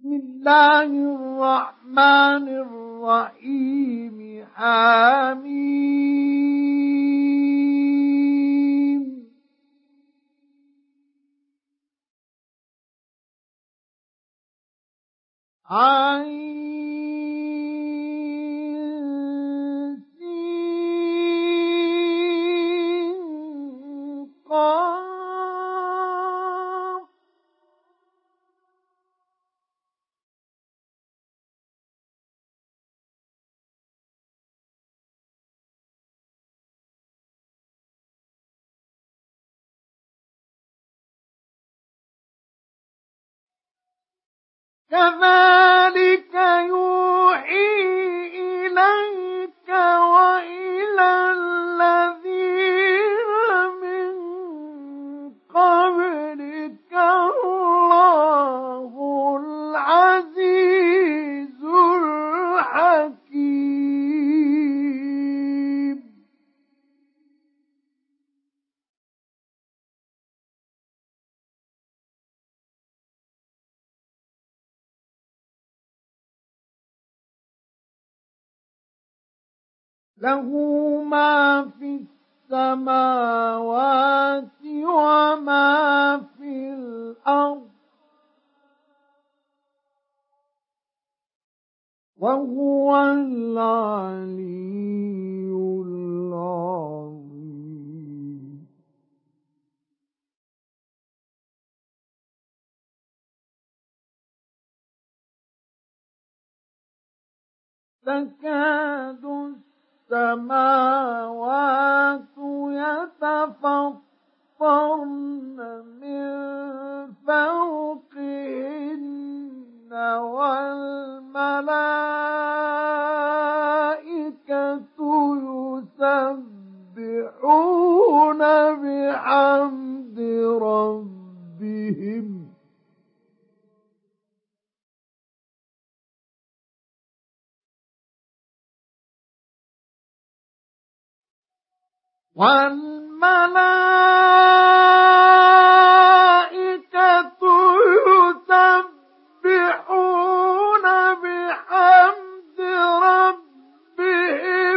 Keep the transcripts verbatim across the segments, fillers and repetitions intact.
بسم الله الرحمن الرحيم حميم عين كذلك يوحي إليك وإلى الذين من قبلك الله العزيز الحكيم له ما في السماوات وما في الأرض وهو العلي العظيم تكاد السماوات يتفطرن من فوقهن والملائكة يسبحون بحمد ربهم والملائكة يسبحون بحمد ربهم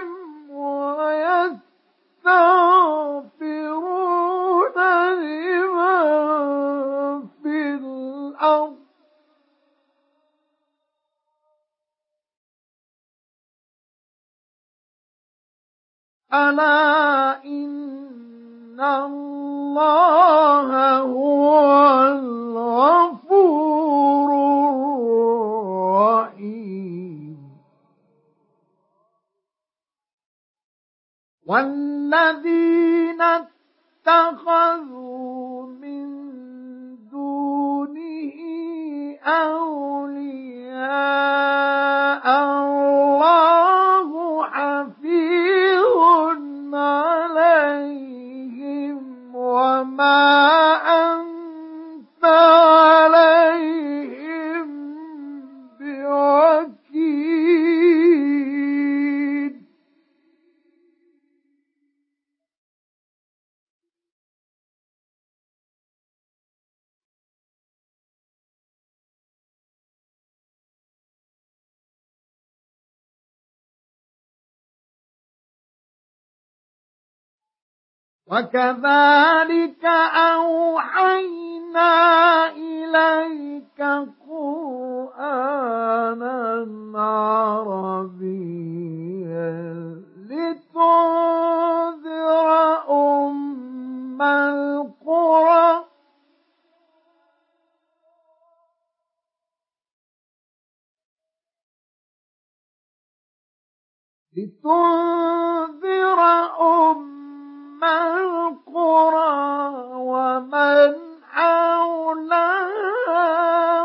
ويستغفرون لمن في الأرض ألا إن الله هو الغفور الرحيم والذين اتخذوا من دونه أولياء الله حفيظ عليهم وما أنت عليهم بوكيل وكذلك أوحينا إليك قرآنا عربيا لتنذر أم القرى لتنذر أم القرى ومن حولها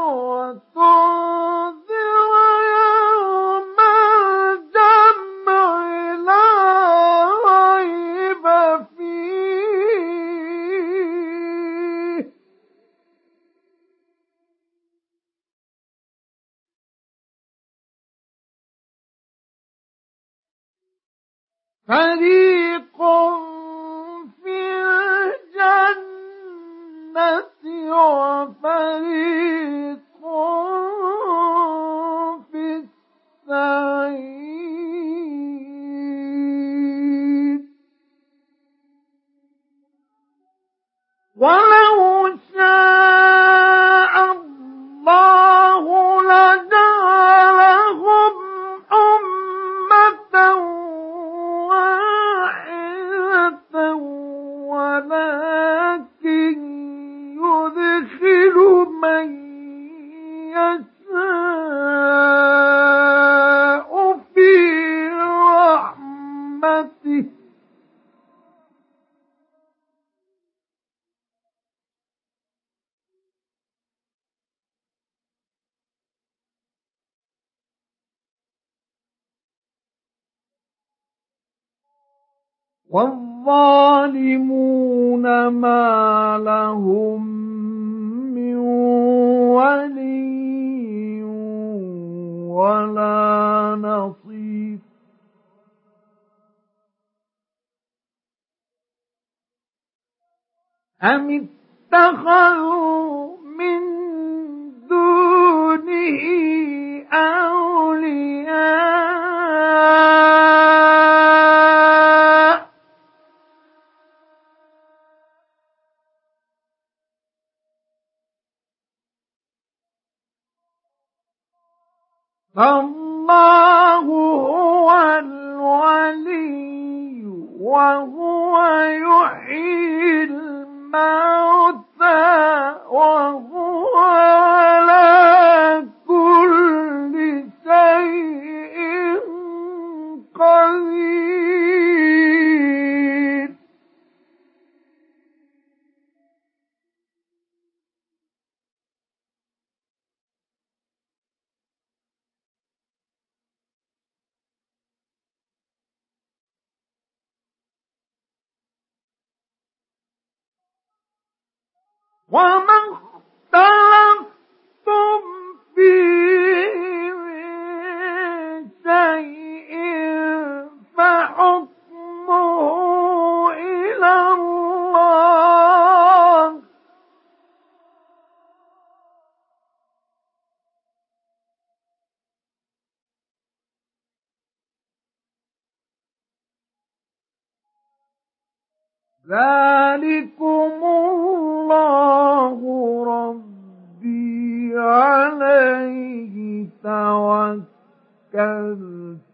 وتنذر يوم الجمع لا ريب فيه فريق في الجنة وفريق والظالمون ما لهم من ولي ولا نصير أم اتخذوا من دونه أولياء فالله هو الولي وهو يحيي الموتى وهو على كل شيء قدير وما اختلفتم فيه من شيء فحكمه إلى الله ذلكم الله ربي عليه توكلت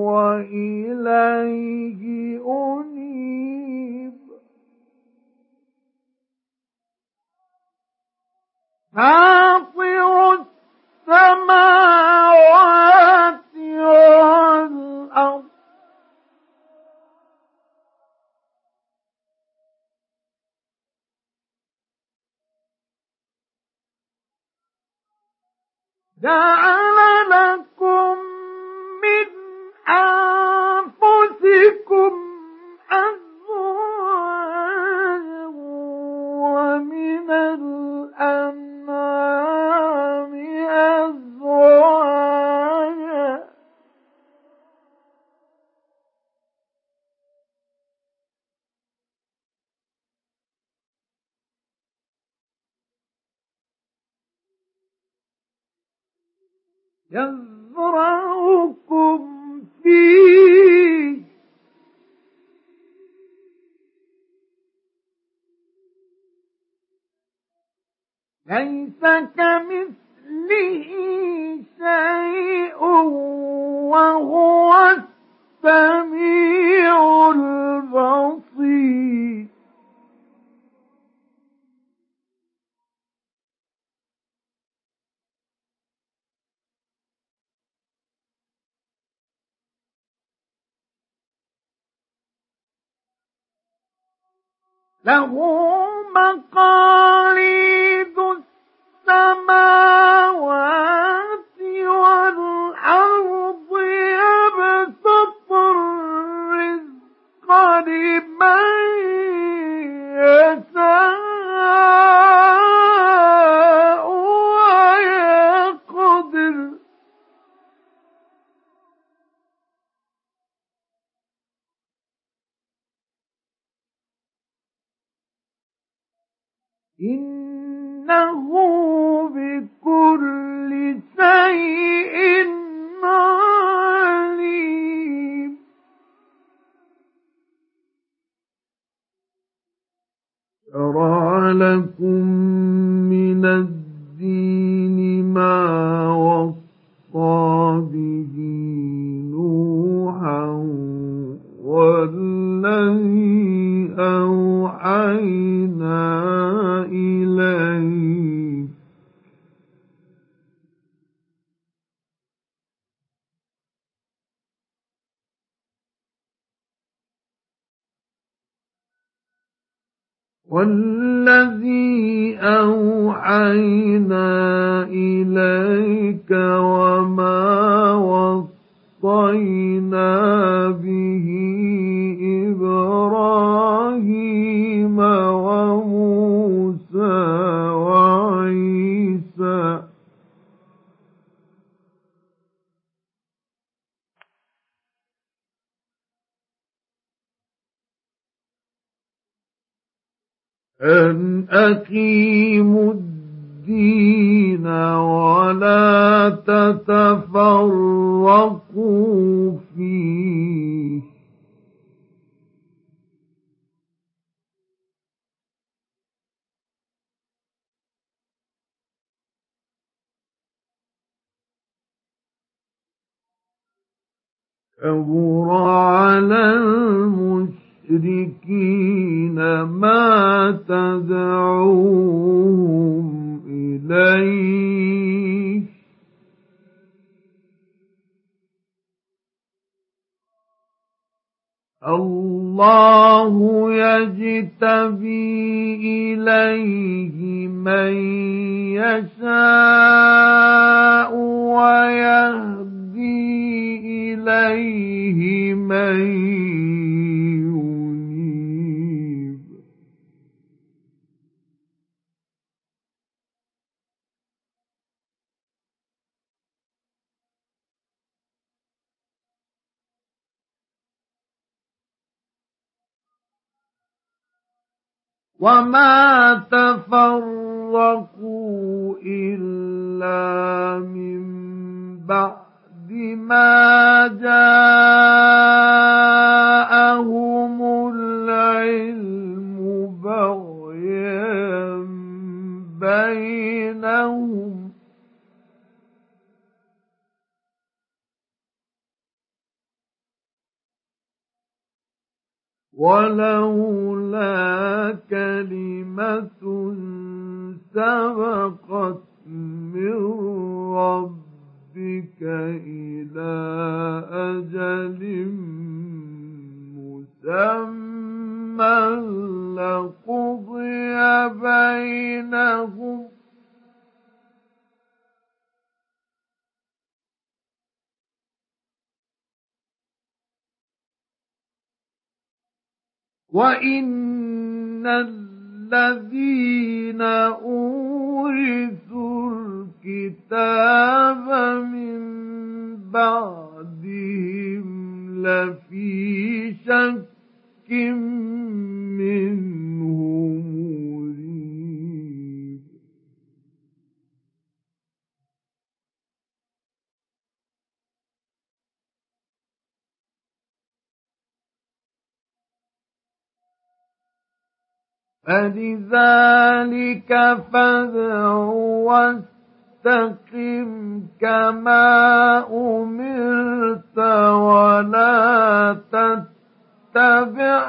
وإليه أنيب فاطر السماوات والأرض جعل لكم من أنفسكم أزواجا ومن الأنعام أزواجا يزرعكم فيه ليس كمثله شيء وهو السميع البصير له مقاليد السماوات والأرض يبسط الرزق لمن يشاء ويقدر إنه بكل شيء عليم شرع لكم من الدين ما وصى به نوحا والذي أوحينا إليك والذي أوحينا إليك وما وصينا به إبراهيم أن أقيموا الدين ولا تتفرقوا فيه كبر على المشركين ما تدعوهم إليه الله يجتبي إليه من يشاء ويهدي إليه من ينيب وما تفرقوا إلا من بعد ما جاءهم العلم بغيا بينهم ولولا كلمة سبقت من ربك إلى أجل مسمى لقضي بينهم وإن الذين أورثوا الكتاب من بعدهم لفي شك منه مريب فلذلك فادع واستقم كما أمرت ولا تتبع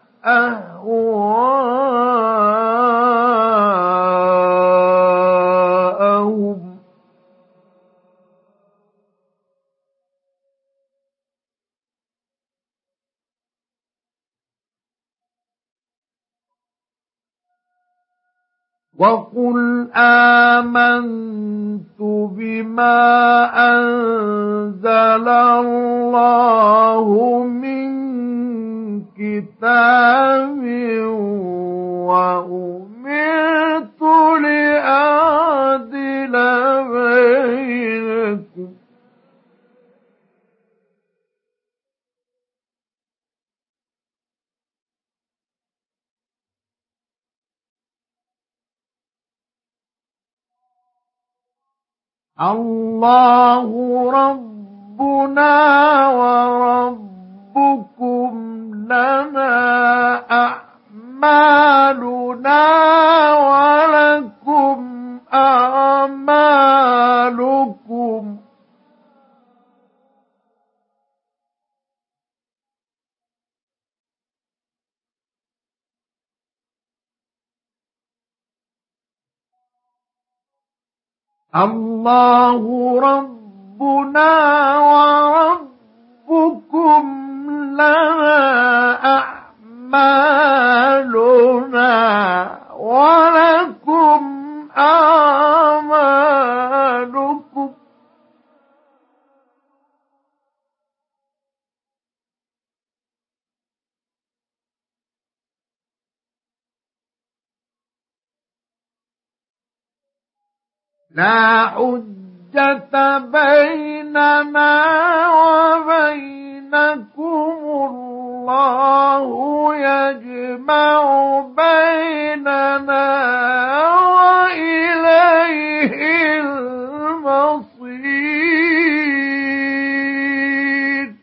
أهواءهم وقل آمنت بما أنزل الله من كتاب وأمرت لأعدل بينكم الله ربنا وربكم لنا أعمالنا ولكم أعمالكم الله ربنا وربكم لنا أعمالنا ولكم أعمالكم لا حجة بيننا وبينكم الله يجمع بيننا وإليه المصير.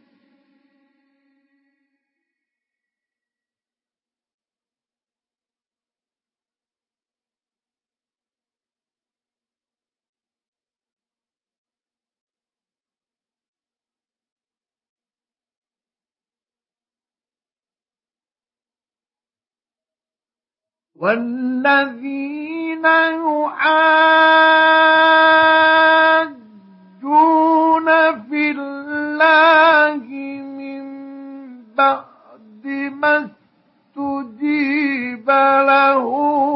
والذين يحاجون في الله من بعد ما استجيب له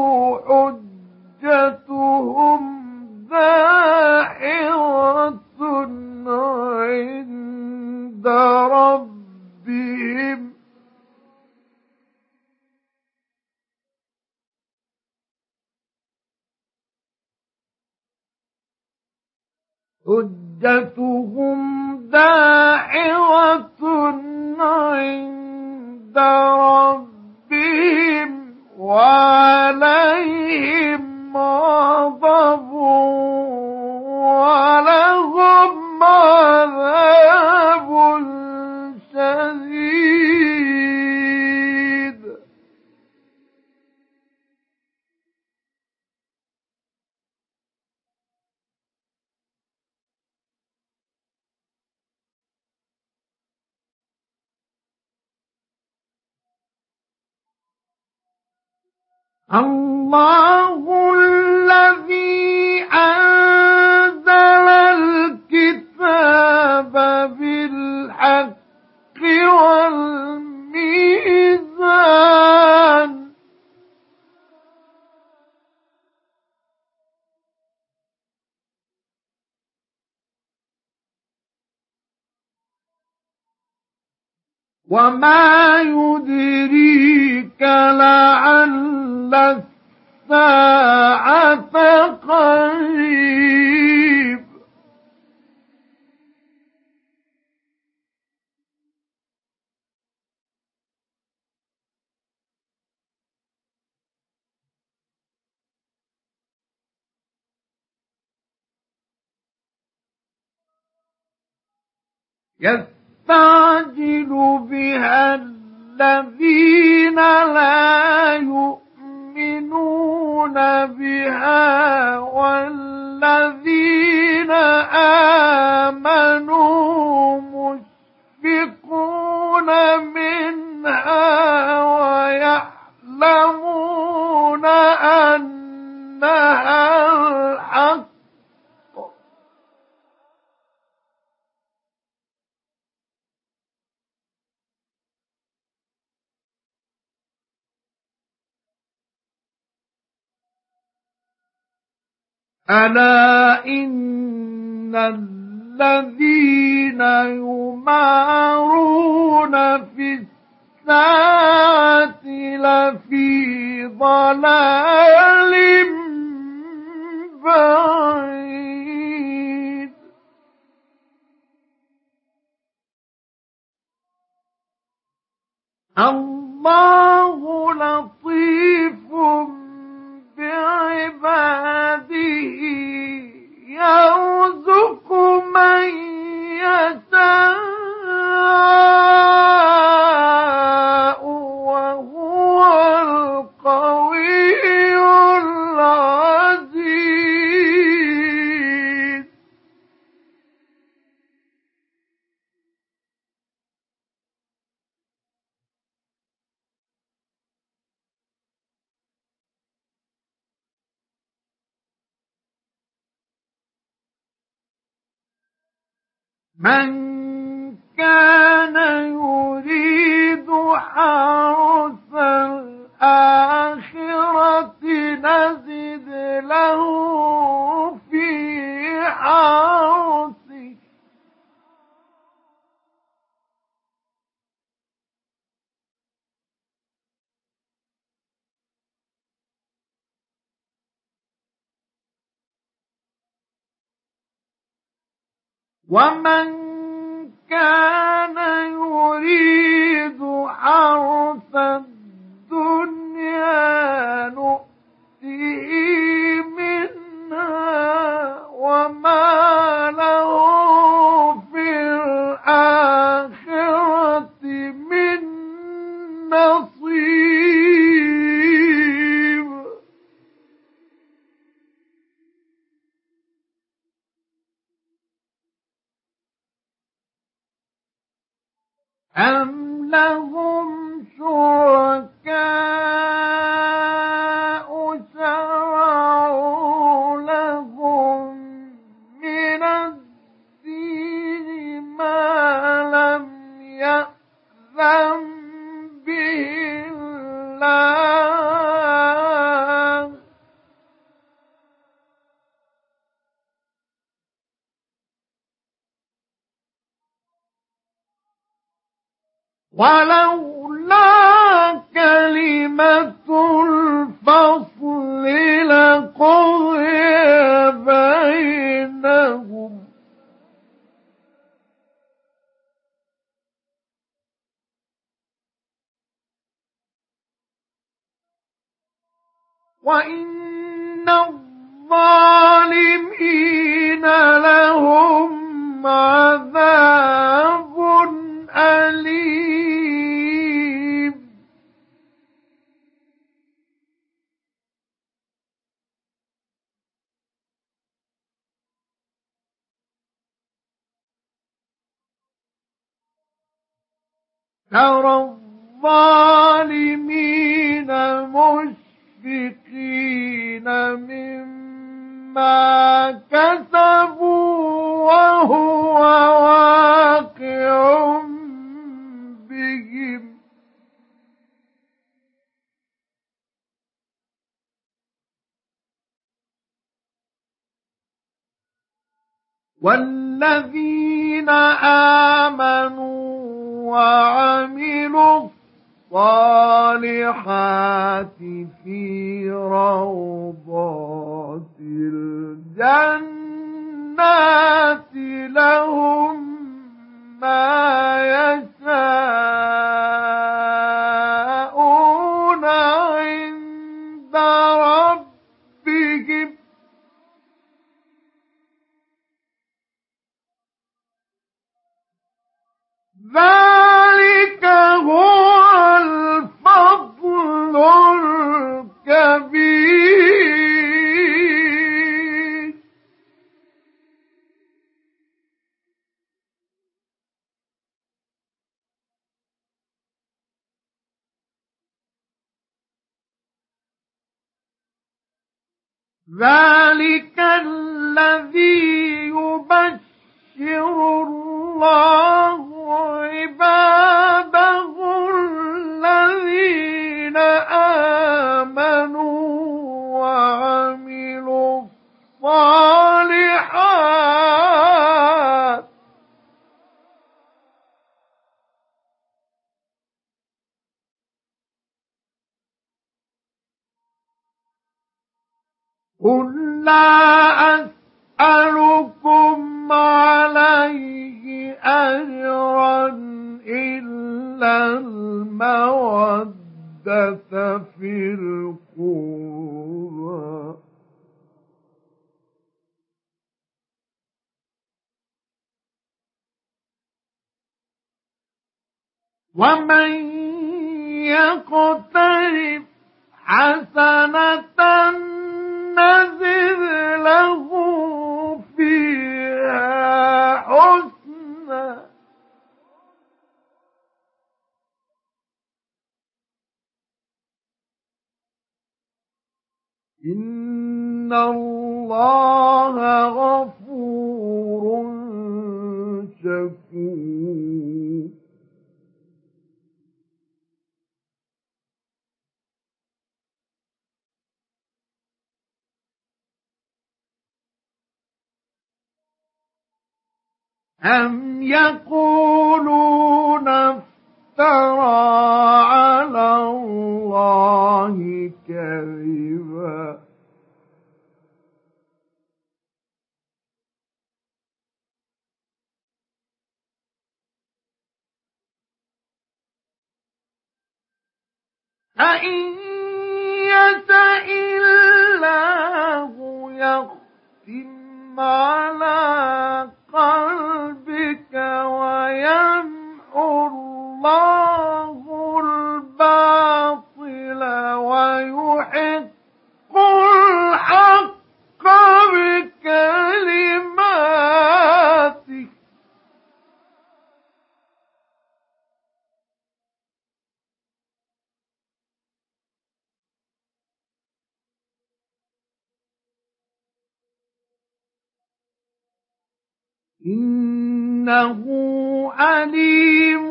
حجتهم داحضة عند ربهم حجتهم داحضة عند ربهم وعليهم غضب ولهم عذاب شديد. الله الذي أنزل الكتاب بالحق والميزان وما يدريك لعل الساعة قريب. يستعجل بها الذين لا يؤمنون بها والذين آمنوا مشفقون منها ويعلمون أنها الحق. ألا إن الذين يمارون في الساعة لفي ضلال بعيد. الله لطيف بعباده يرزق من يشاء وهو القوي العزيز. من كان يريد حرث الآخرة نزد له في حرثه ومن كان يريد حرث الدنيا نؤته منها وما له في الآخرة من نصيب. أم لهم شركاء شرعوا لهم من الدين ما لم يأذن به الله ولولا كلمة الفصل لقضي بينهم وإن الظالمين لهم عذاب أليم. ترى الظالمين مشفقين مما كسبوا وهو واقع بهم والذين آمنوا وعملوا الصالحات في روضات الجنات لهم ما يشاءون عند ربهم ذلك هو الفضل الكبير. ذلك الذي يبشر الله عباده الذين آمنوا وعملوا الصالحات قل لا أسألكم عليه أجرا إلا المودة في القربى ومن يقترف حسنة نزد له فيها حسنا إن الله غفور شكور. أم يقولون افترى على الله كذبا أإن يشأ الله يختم على قلبك ويمحو الله الباطل ويحق الحق بكلماته إنه عليم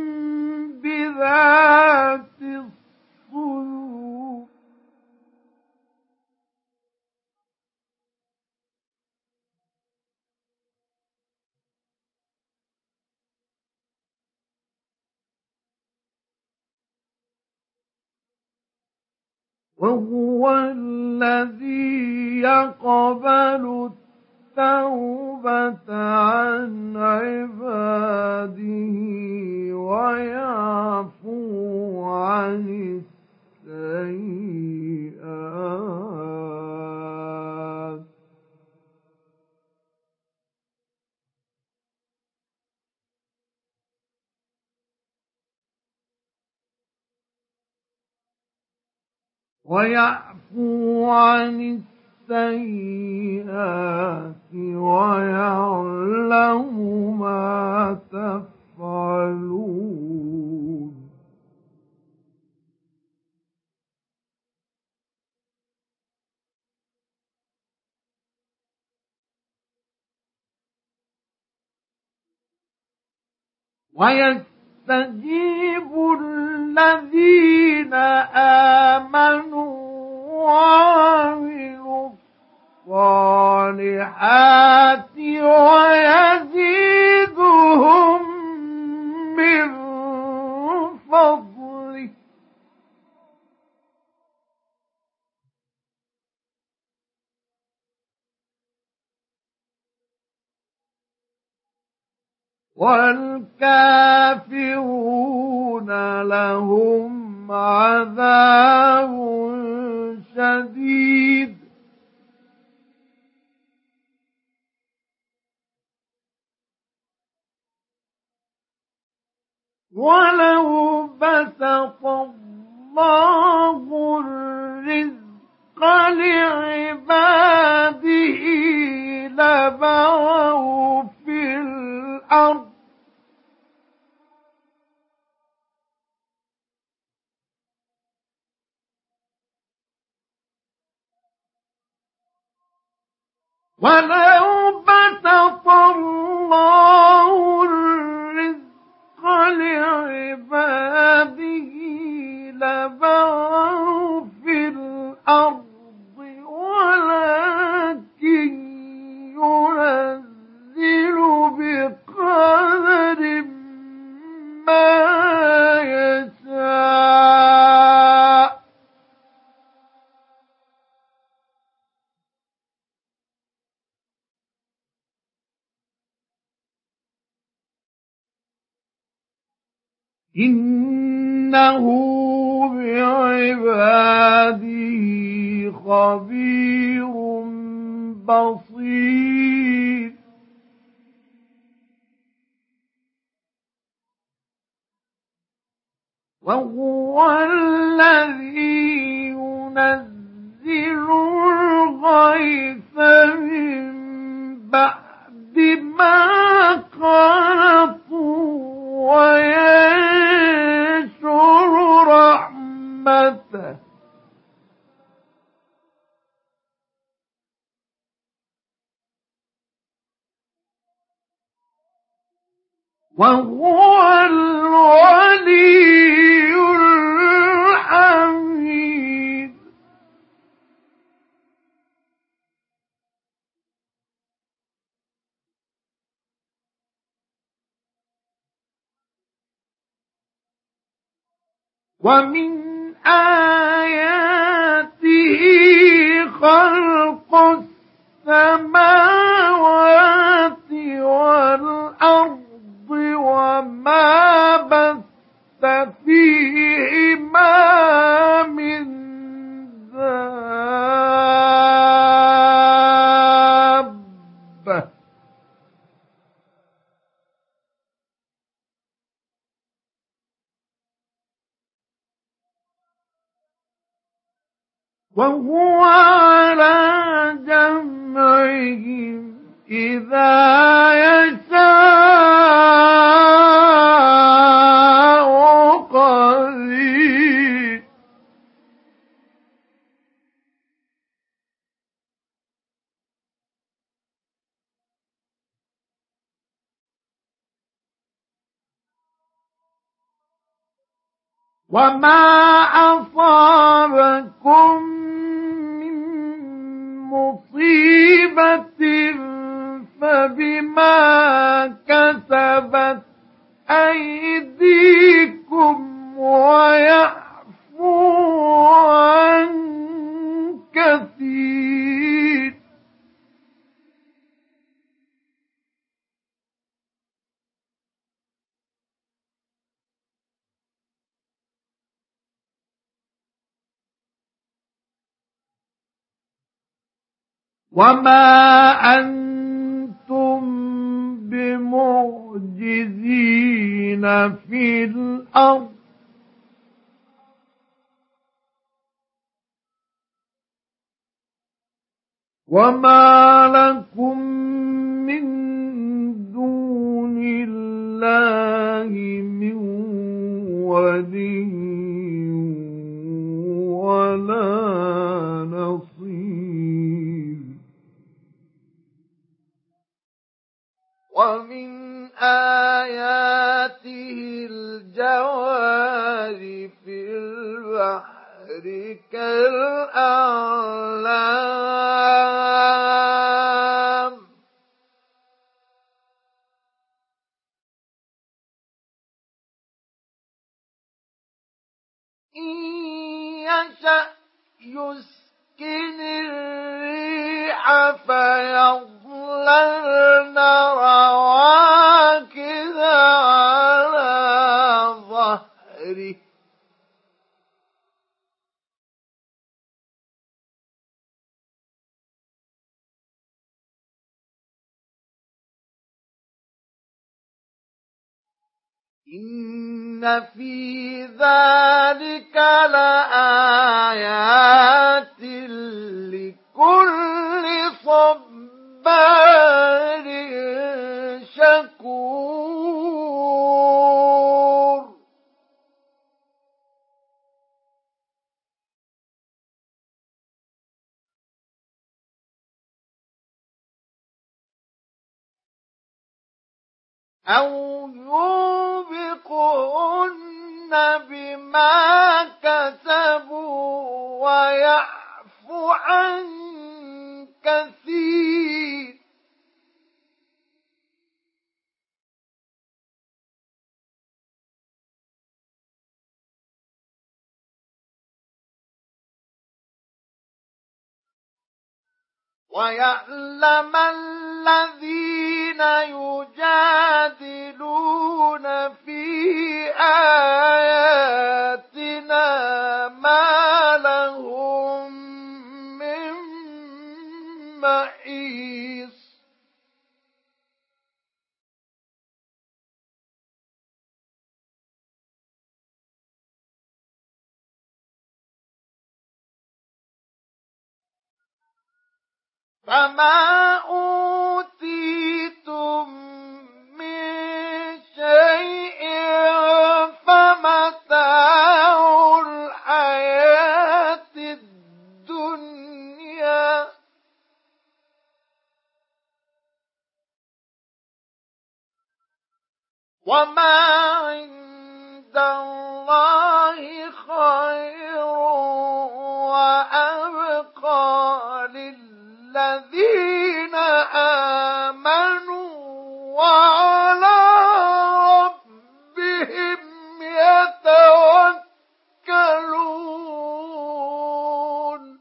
بذات الصدور وهو الذي يقبل التوبة عن عباده ويعفو عن السيئات ويعفو عن السيئات ويعلم ما تفعلون ويستجيب الذين آمنوا وعملوا الصالحات ويزيدهم من فضله والكافرون لهم عذاب شديد ولو بسط الله الرزق لعباده لبغوا في الأرض ولو بسط الله الرزق لعباده لبغوا في الأرض ولكن ينزل بقدر ما يشاء إنه بعباده خبير بصير وهو الذي ينزل الغيث من بعد ما قنطوا وينشر رحمته وهو الولي الحميد ومن آياته خلق السماوات والأرض وما بث فيهما ربه وهو على جمعهم إذا يشاء قدير وما أصابكم من مصيبة فبما كسبت أيديكم ويعفو عن كثير وما أنتم بمعجزين في الأرض وما لكم من دون الله من ولي ولا نصير ومن آياته الجوار في البحر كالأعلام إن يشأ يسكن الريح فيظللن رواكد على ظهره إن في ذلك لآيات لكل صبار شكور أو يوبقهن بما كسبوا ويعفو عن كثير ويعلم الذين يجادلون في آياتنا ما لهم من محيص فما أوتيتم من شيء فمتاع الحياة الدنيا وما عند الله خير وأبقى للذين آمنوا وعلى ربهم يتوكلون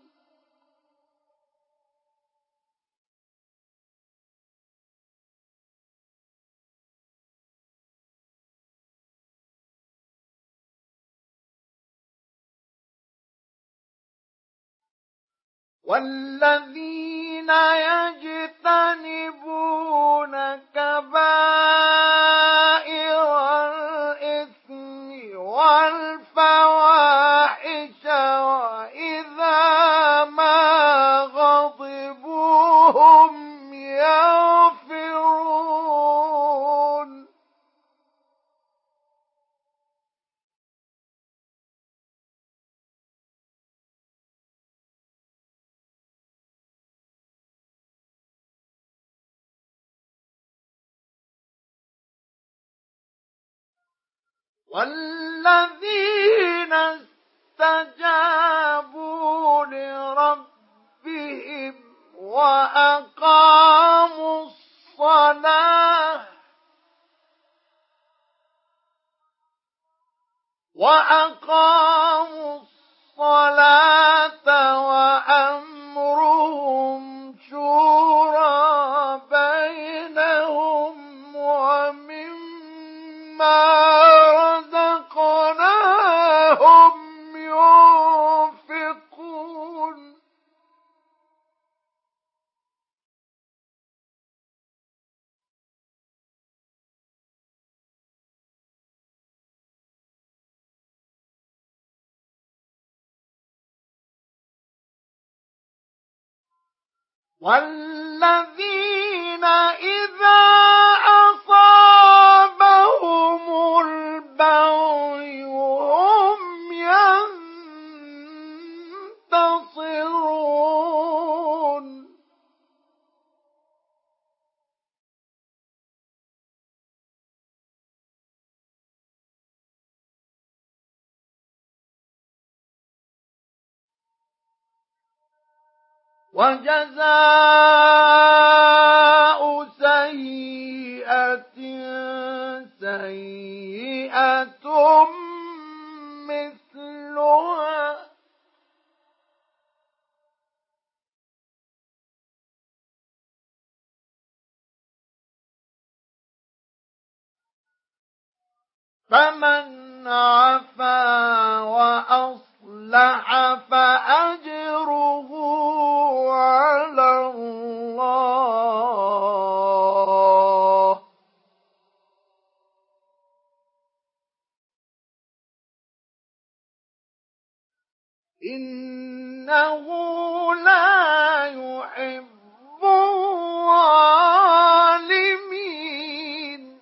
والذين يجتنبون يغفرون والذين استجابوا لربهم وأقاموا الصلاة وأقاموا الصلاة وأمرهم شورى بينهم ومما رزقناهم ينفقون والذين إذا أصابهم البغي هم ينتصرون وجزاء سيئة سيئة مثلها فمن عفا وأصلح فأجره على الله إنه لا يحب الظالمين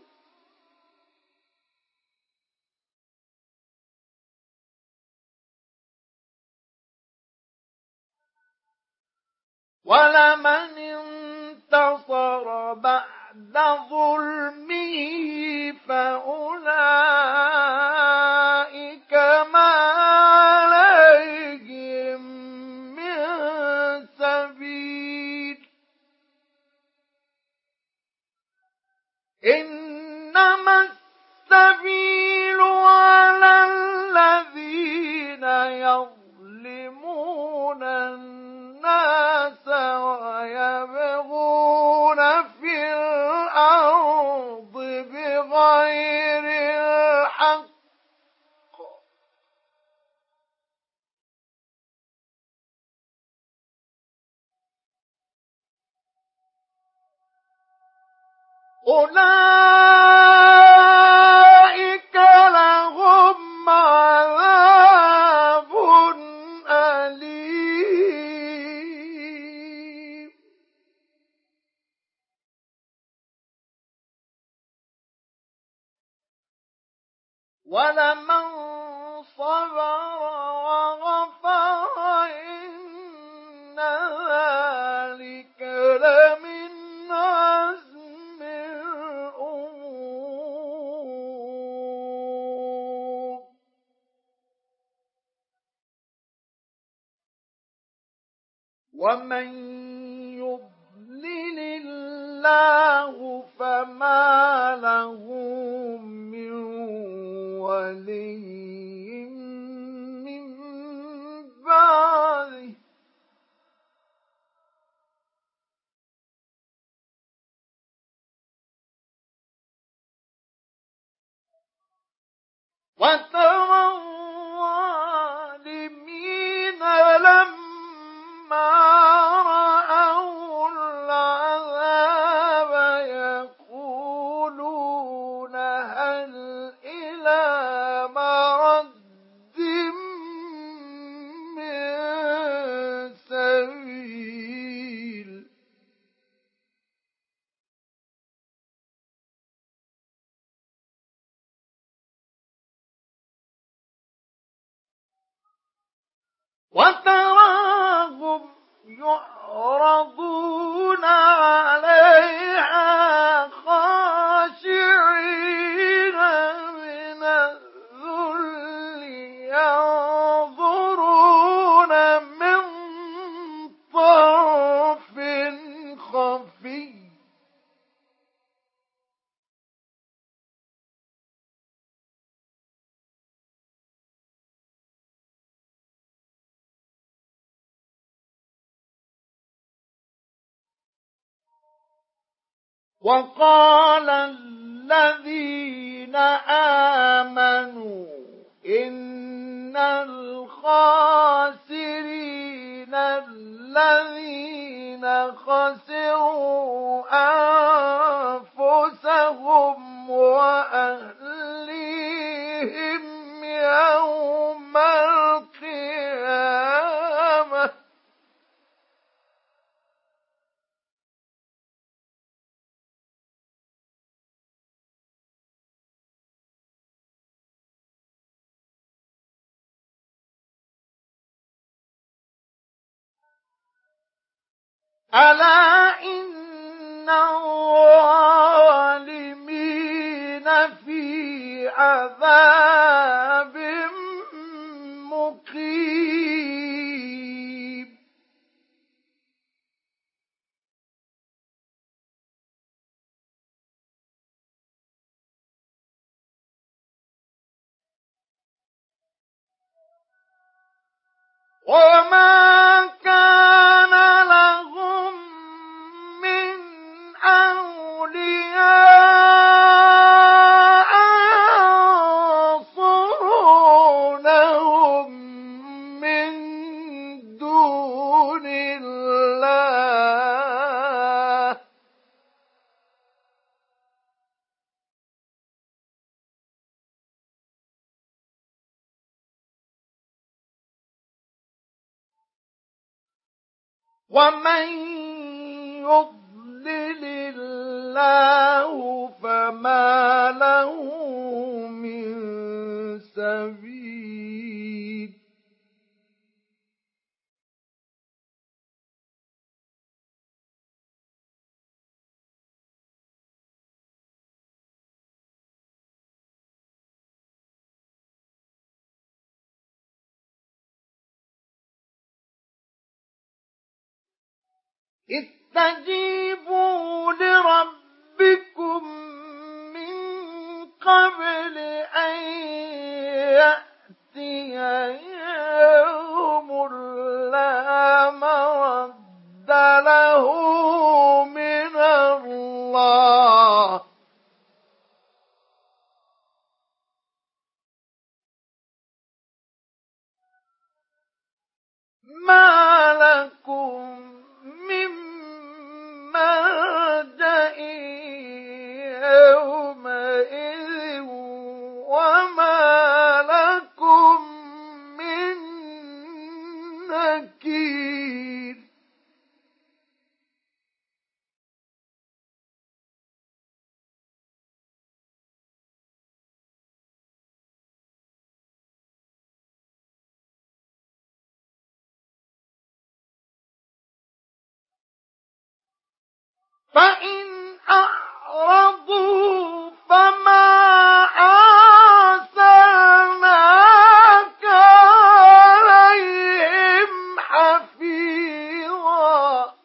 ولمن انتصر بعد ظلمه فأولئك ما عليهم من سبيل إنما السبيل على الذين يظلمون الناس ويبغون في الأرض بغير الحق أولئك لهم عذاب أليم ولمن صبر وغفر إن ذلك لمن عزم الأمور ومن يضلل الله فما له من ولي من بعده وترى الظالمين لما رأوا العذاب يقولون هل إلى مرد من سبيل وتراهم يعرضون عليها خاشعين من الذل ينظرون من طرف خفي وقال الذين آمنوا إن الخاسرين الذين خسروا أنفسهم وأهليهم يوم القيامة ألا إن الظالمين في عذاب مقيم وما كان لهم من أولياء ينصرونهم من دون الله ومن يضلل الله فما له من سبيل استجيبوا لربكم من قبل أن يأتي يوم لا مرد له من الله ما لكم من ملجأ يومئذ وما لكم من نكير فإن أعرضوا فما أرسلناك عليهم حفيظا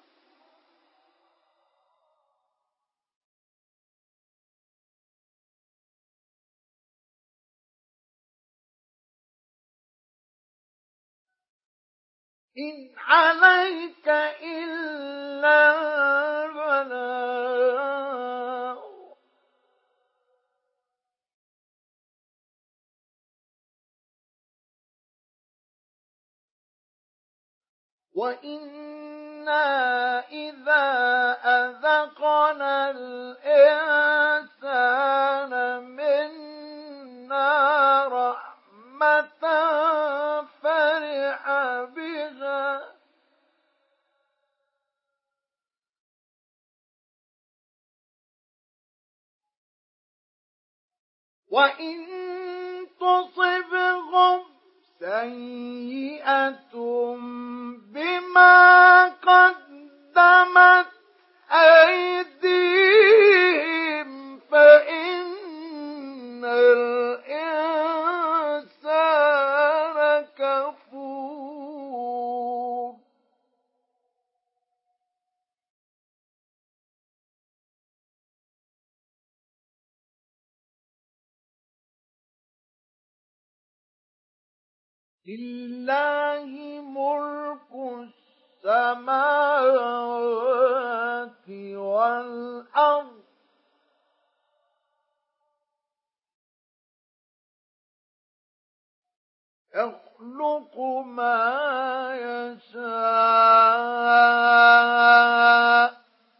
إن عليك إلا البلاغ وإنا إذا أذقنا الإنسان منا رحمة فرح بها وإن تصبهم سيئة بما قدمت أيديهم فإن الإنسان كفور لله ملك السماوات والأرض يخلق ما يشاء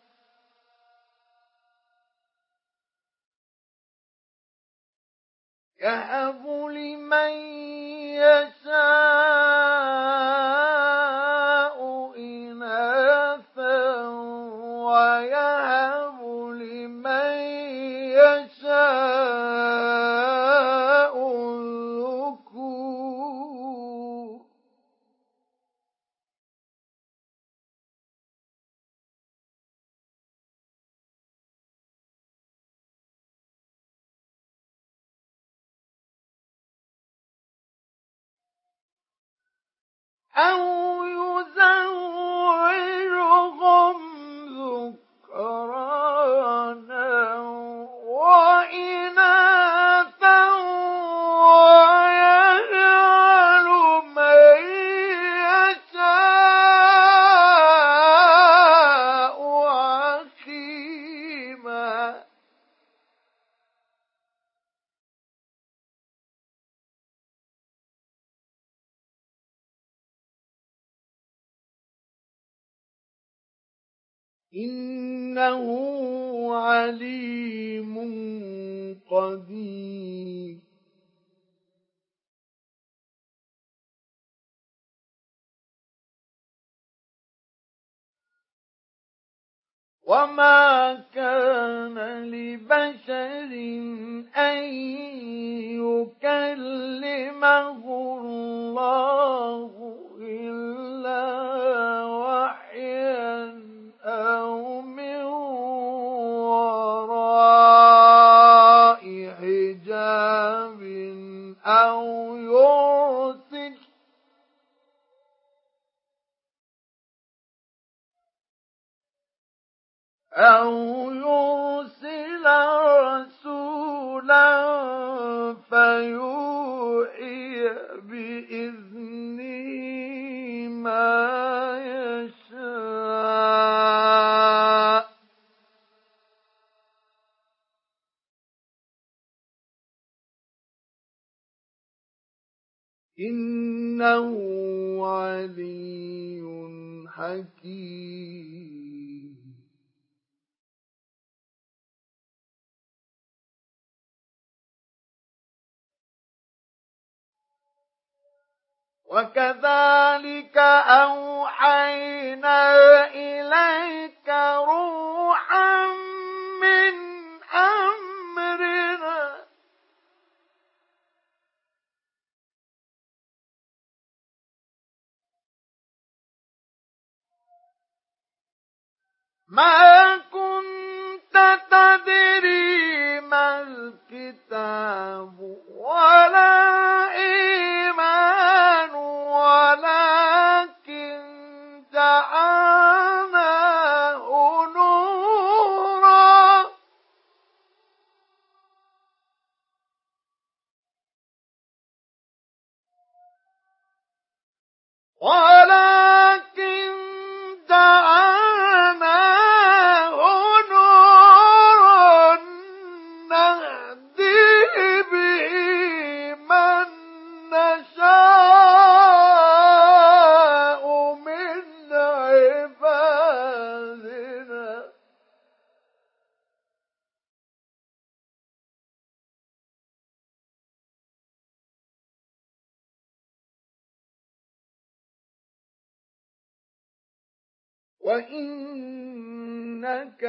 يهب لمن يشاء إناثا ويهب لمن يشاء الذكور أو يزوجهم ذكرانا وإناثا ويجعل من يشاء عقيما إنه عليم قدير وما كان لبشر أن يكلمه الله إلا وحيا أو من وراء حجاب أو يرسل أو يرسل رسولا فيوحي بإذنه ما يشاء إنه علي حكيم وكذلك أوحينا إليك روحا من أمرنا ما كنت تدري ما الكتاب ولا إيمان ولكن جعلناه نورا ولكن جعلناه نورا نهدي به من نشاء من عبادنا وإنك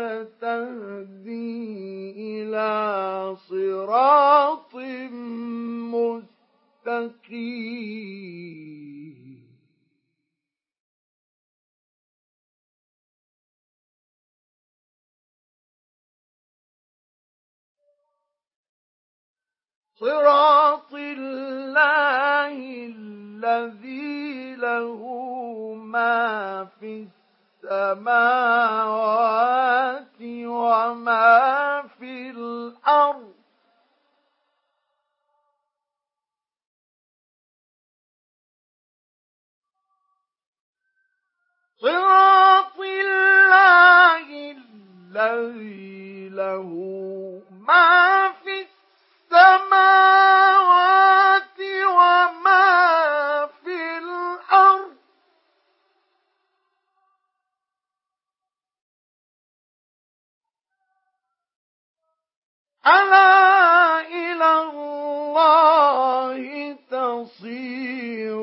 تهدي إلى صراط مستقيم مستقيم صراط الله الذي له ما في السماوات وما في الأرض صراط الله الذي له ما في السماوات وما في الأرض ألا إلى الله تصير